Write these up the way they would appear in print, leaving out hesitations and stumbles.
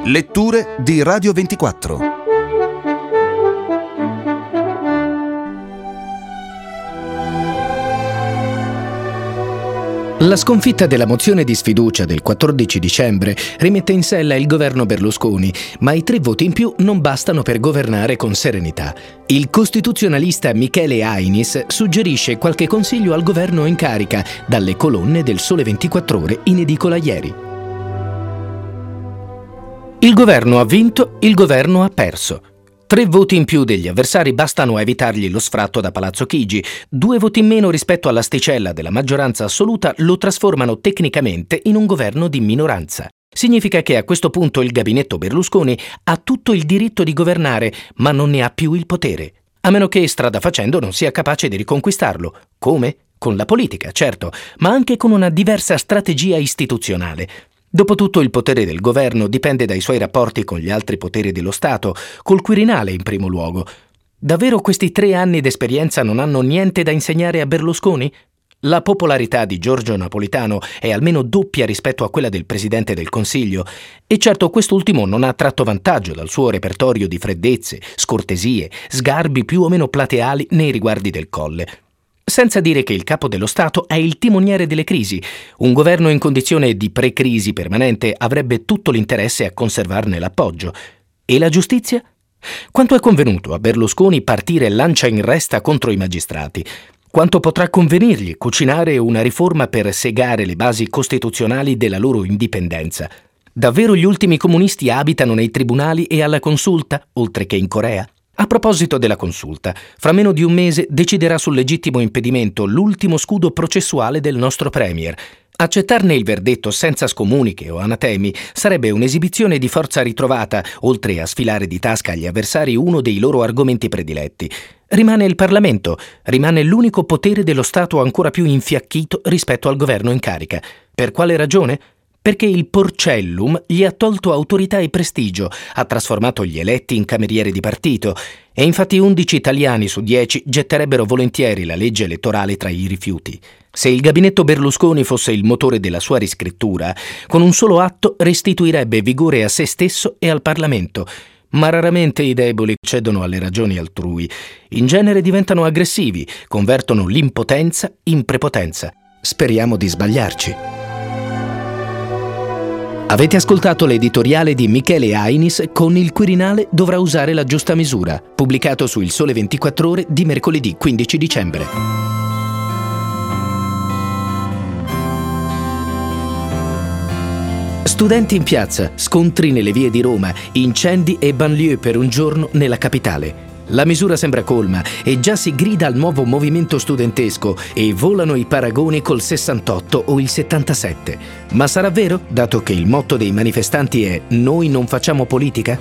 Letture di Radio 24. La sconfitta della mozione di sfiducia del 14 dicembre rimette in sella il governo Berlusconi, ma i 3 voti in più non bastano per governare con serenità. Il costituzionalista Michele Ainis suggerisce qualche consiglio al governo in carica dalle colonne del Sole 24 Ore in edicola ieri. Il governo ha vinto, il governo ha perso. 3 voti in più degli avversari bastano a evitargli lo sfratto da Palazzo Chigi. 2 voti in meno rispetto all'asticella della maggioranza assoluta lo trasformano tecnicamente in un governo di minoranza. Significa che a questo punto il gabinetto Berlusconi ha tutto il diritto di governare, ma non ne ha più il potere. A meno che, strada facendo, non sia capace di riconquistarlo. Come? Con la politica, certo, ma anche con una diversa strategia istituzionale. Dopotutto il potere del governo dipende dai suoi rapporti con gli altri poteri dello Stato, col Quirinale in primo luogo. Davvero questi 3 anni d'esperienza non hanno niente da insegnare a Berlusconi? La popolarità di Giorgio Napolitano è almeno doppia rispetto a quella del Presidente del Consiglio, e certo quest'ultimo non ha tratto vantaggio dal suo repertorio di freddezze, scortesie, sgarbi più o meno plateali nei riguardi del Colle. Senza dire che il capo dello Stato è il timoniere delle crisi. Un governo in condizione di pre-crisi permanente avrebbe tutto l'interesse a conservarne l'appoggio. E la giustizia? Quanto è convenuto a Berlusconi partire lancia in resta contro i magistrati? Quanto potrà convenirgli cucinare una riforma per segare le basi costituzionali della loro indipendenza? Davvero gli ultimi comunisti abitano nei tribunali e alla consulta, oltre che in Corea? A proposito della consulta, fra meno di un mese deciderà sul legittimo impedimento l'ultimo scudo processuale del nostro premier. Accettarne il verdetto senza scomuniche o anatemi sarebbe un'esibizione di forza ritrovata, oltre a sfilare di tasca agli avversari uno dei loro argomenti prediletti. Rimane il Parlamento, rimane l'unico potere dello Stato ancora più infiacchito rispetto al governo in carica. Per quale ragione? Perché il Porcellum gli ha tolto autorità e prestigio, ha trasformato gli eletti in camerieri di partito, e infatti 11 italiani su 10 getterebbero volentieri la legge elettorale tra i rifiuti. Se il gabinetto Berlusconi fosse il motore della sua riscrittura, con un solo atto restituirebbe vigore a se stesso e al Parlamento. Ma raramente i deboli cedono alle ragioni altrui. In genere diventano aggressivi, convertono l'impotenza in prepotenza. Speriamo di sbagliarci. Avete ascoltato l'editoriale di Michele Ainis con Il Quirinale dovrà usare la giusta misura, pubblicato su Il Sole 24 Ore di mercoledì 15 dicembre. Studenti in piazza, scontri nelle vie di Roma, incendi e banlieue per un giorno nella capitale. La misura sembra colma e già si grida al nuovo movimento studentesco e volano i paragoni col 68 o il 77. Ma sarà vero, dato che il motto dei manifestanti è «Noi non facciamo politica»?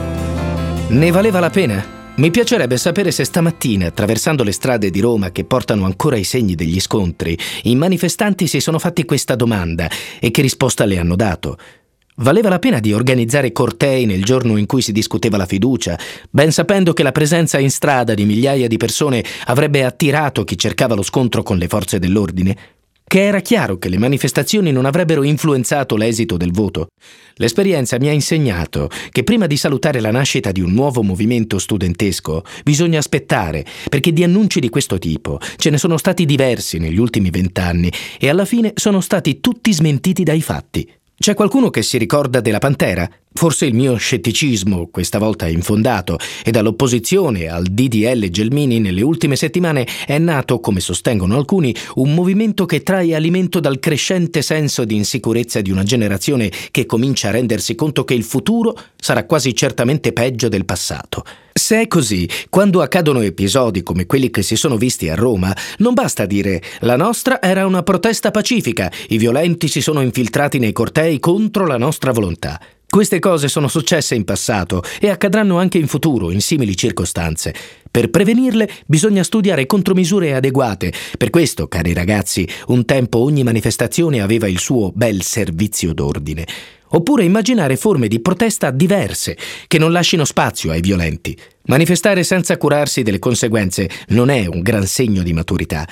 Ne valeva la pena? Mi piacerebbe sapere se stamattina, attraversando le strade di Roma che portano ancora i segni degli scontri, i manifestanti si sono fatti questa domanda e che risposta le hanno dato. Valeva la pena di organizzare cortei nel giorno in cui si discuteva la fiducia, ben sapendo che la presenza in strada di migliaia di persone avrebbe attirato chi cercava lo scontro con le forze dell'ordine? Che era chiaro che le manifestazioni non avrebbero influenzato l'esito del voto? L'esperienza mi ha insegnato che prima di salutare la nascita di un nuovo movimento studentesco bisogna aspettare, perché di annunci di questo tipo ce ne sono stati diversi negli ultimi 20 anni e alla fine sono stati tutti smentiti dai fatti. C'è qualcuno che si ricorda della Pantera? Forse il mio scetticismo questa volta è infondato e dall'opposizione al DDL Gelmini nelle ultime settimane è nato, come sostengono alcuni, un movimento che trae alimento dal crescente senso di insicurezza di una generazione che comincia a rendersi conto che il futuro sarà quasi certamente peggio del passato. Se è così, quando accadono episodi come quelli che si sono visti a Roma, non basta dire «la nostra era una protesta pacifica, i violenti si sono infiltrati nei cortei contro la nostra volontà». Queste cose sono successe in passato e accadranno anche in futuro in simili circostanze. Per prevenirle bisogna studiare contromisure adeguate. Per questo, cari ragazzi, un tempo ogni manifestazione aveva il suo bel servizio d'ordine. Oppure immaginare forme di protesta diverse, che non lasciino spazio ai violenti. Manifestare senza curarsi delle conseguenze non è un gran segno di maturità.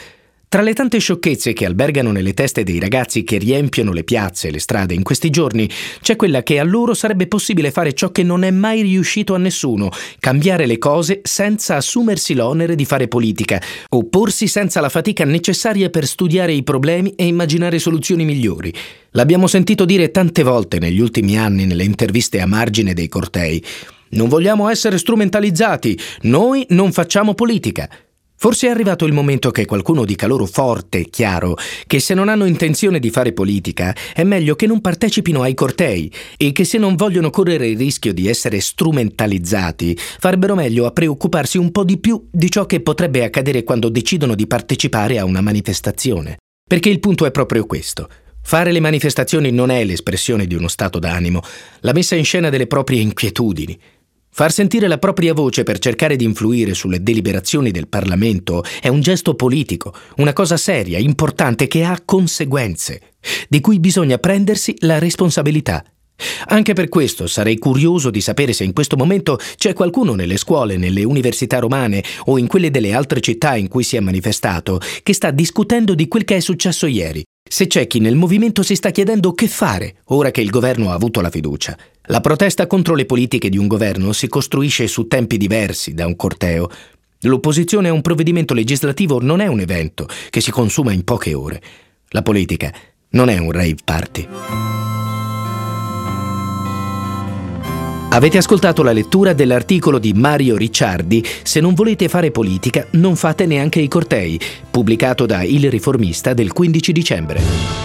Tra le tante sciocchezze che albergano nelle teste dei ragazzi che riempiono le piazze e le strade in questi giorni, c'è quella che a loro sarebbe possibile fare ciò che non è mai riuscito a nessuno: cambiare le cose senza assumersi l'onere di fare politica, opporsi senza la fatica necessaria per studiare i problemi e immaginare soluzioni migliori. L'abbiamo sentito dire tante volte negli ultimi anni nelle interviste a margine dei cortei: non vogliamo essere strumentalizzati, noi non facciamo politica. Forse è arrivato il momento che qualcuno dica loro forte e chiaro che se non hanno intenzione di fare politica è meglio che non partecipino ai cortei, e che se non vogliono correre il rischio di essere strumentalizzati farebbero meglio a preoccuparsi un po' di più di ciò che potrebbe accadere quando decidono di partecipare a una manifestazione. Perché il punto è proprio questo: fare le manifestazioni non è l'espressione di uno stato d'animo, la messa in scena delle proprie inquietudini. Far sentire la propria voce per cercare di influire sulle deliberazioni del Parlamento è un gesto politico, una cosa seria, importante, che ha conseguenze, di cui bisogna prendersi la responsabilità. Anche per questo sarei curioso di sapere se in questo momento c'è qualcuno nelle scuole, nelle università romane o in quelle delle altre città in cui si è manifestato che sta discutendo di quel che è successo ieri. Se c'è chi nel movimento si sta chiedendo che fare ora che il governo ha avuto la fiducia. La protesta contro le politiche di un governo si costruisce su tempi diversi da un corteo. L'opposizione a un provvedimento legislativo non è un evento che si consuma in poche ore. La politica non è un rave party. Avete ascoltato la lettura dell'articolo di Mario Ricciardi "Se non volete fare politica, non fate neanche i cortei", pubblicato da Il Riformista del 15 dicembre.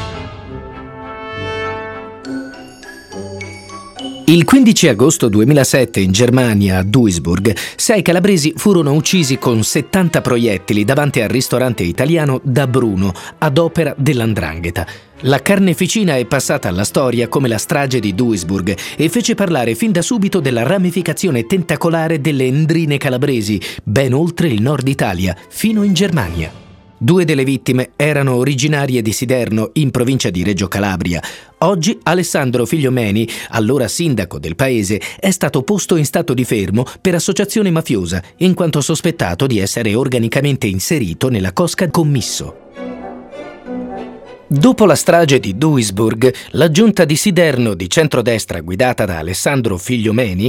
Il 15 agosto 2007 in Germania, a Duisburg, 6 calabresi furono uccisi con 70 proiettili davanti al ristorante italiano Da Bruno, ad opera dell''ndrangheta. La carneficina è passata alla storia come la strage di Duisburg e fece parlare fin da subito della ramificazione tentacolare delle 'ndrine calabresi, ben oltre il nord Italia, fino in Germania. 2 delle vittime erano originarie di Siderno, in provincia di Reggio Calabria. Oggi Alessandro Figliomeni, allora sindaco del paese, è stato posto in stato di fermo per associazione mafiosa, in quanto sospettato di essere organicamente inserito nella cosca commisso. Dopo la strage di Duisburg, la giunta di Siderno di centrodestra guidata da Alessandro Figliomeni,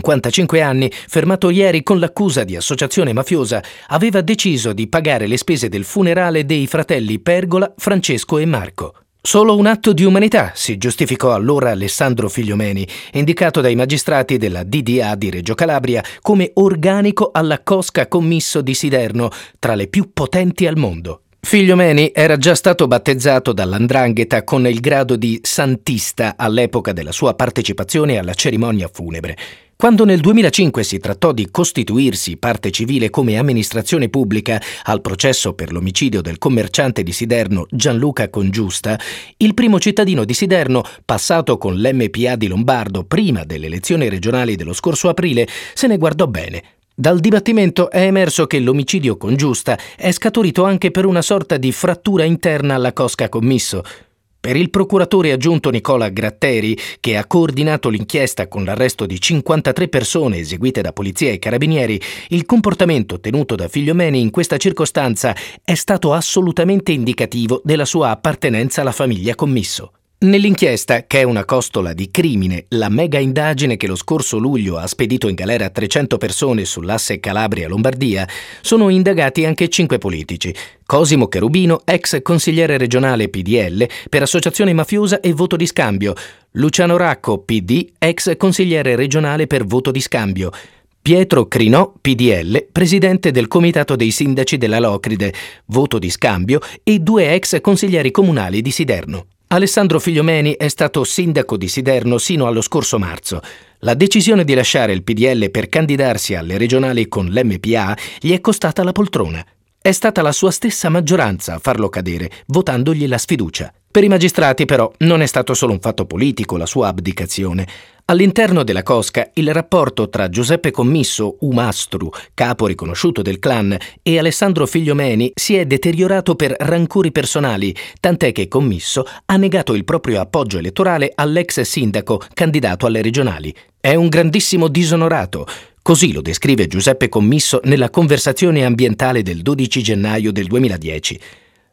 55 anni, fermato ieri con l'accusa di associazione mafiosa, aveva deciso di pagare le spese del funerale dei fratelli Pergola, Francesco e Marco. Solo un atto di umanità, si giustificò allora Alessandro Figliomeni, indicato dai magistrati della DDA di Reggio Calabria come organico alla cosca commisso di Siderno, tra le più potenti al mondo. Figliomeni era già stato battezzato dall''ndrangheta con il grado di santista all'epoca della sua partecipazione alla cerimonia funebre. Quando nel 2005 si trattò di costituirsi parte civile come amministrazione pubblica al processo per l'omicidio del commerciante di Siderno Gianluca Congiusta, il primo cittadino di Siderno, passato con l'MPA di Lombardo prima delle elezioni regionali dello scorso aprile, se ne guardò bene. Dal dibattimento è emerso che l'omicidio Congiusta è scaturito anche per una sorta di frattura interna alla cosca commisso. Per il procuratore aggiunto Nicola Gratteri, che ha coordinato l'inchiesta con l'arresto di 53 persone eseguite da polizia e carabinieri, il comportamento tenuto da Figliomeni in questa circostanza è stato assolutamente indicativo della sua appartenenza alla famiglia commisso. Nell'inchiesta, che è una costola di crimine, la mega indagine che lo scorso luglio ha spedito in galera 300 persone sull'asse Calabria-Lombardia, sono indagati anche 5 politici. Cosimo Cherubino, ex consigliere regionale PDL, per associazione mafiosa e voto di scambio. Luciano Racco, PD, ex consigliere regionale per voto di scambio. Pietro Crinò, PDL, presidente del comitato dei sindaci della Locride, voto di scambio, e 2 ex consiglieri comunali di Siderno. Alessandro Figliomeni è stato sindaco di Siderno sino allo scorso marzo. La decisione di lasciare il PDL per candidarsi alle regionali con l'MPA gli è costata la poltrona. È stata la sua stessa maggioranza a farlo cadere, votandogli la sfiducia. Per i magistrati, però, non è stato solo un fatto politico la sua abdicazione. All'interno della cosca, il rapporto tra Giuseppe Commisso, Umastru, capo riconosciuto del clan, e Alessandro Figliomeni si è deteriorato per rancori personali, tant'è che Commisso ha negato il proprio appoggio elettorale all'ex sindaco candidato alle regionali. È un grandissimo disonorato. Così lo descrive Giuseppe Commisso nella conversazione ambientale del 12 gennaio del 2010.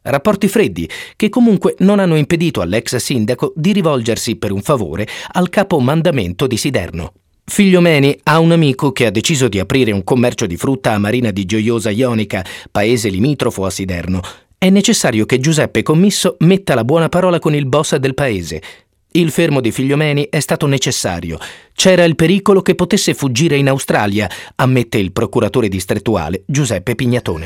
Rapporti freddi che comunque non hanno impedito all'ex sindaco di rivolgersi per un favore al capomandamento di Siderno. Figliomeni ha un amico che ha deciso di aprire un commercio di frutta a Marina di Gioiosa Ionica, paese limitrofo a Siderno. È necessario che Giuseppe Commisso metta la buona parola con il boss del paese. Il fermo di Figliomeni è stato necessario. C'era il pericolo che potesse fuggire in Australia, ammette il procuratore distrettuale Giuseppe Pignatone.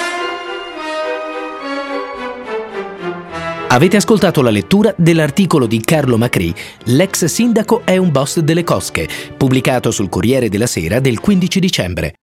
Avete ascoltato la lettura dell'articolo di Carlo Macri, L'ex sindaco è un boss delle cosche, pubblicato sul Corriere della Sera del 15 dicembre.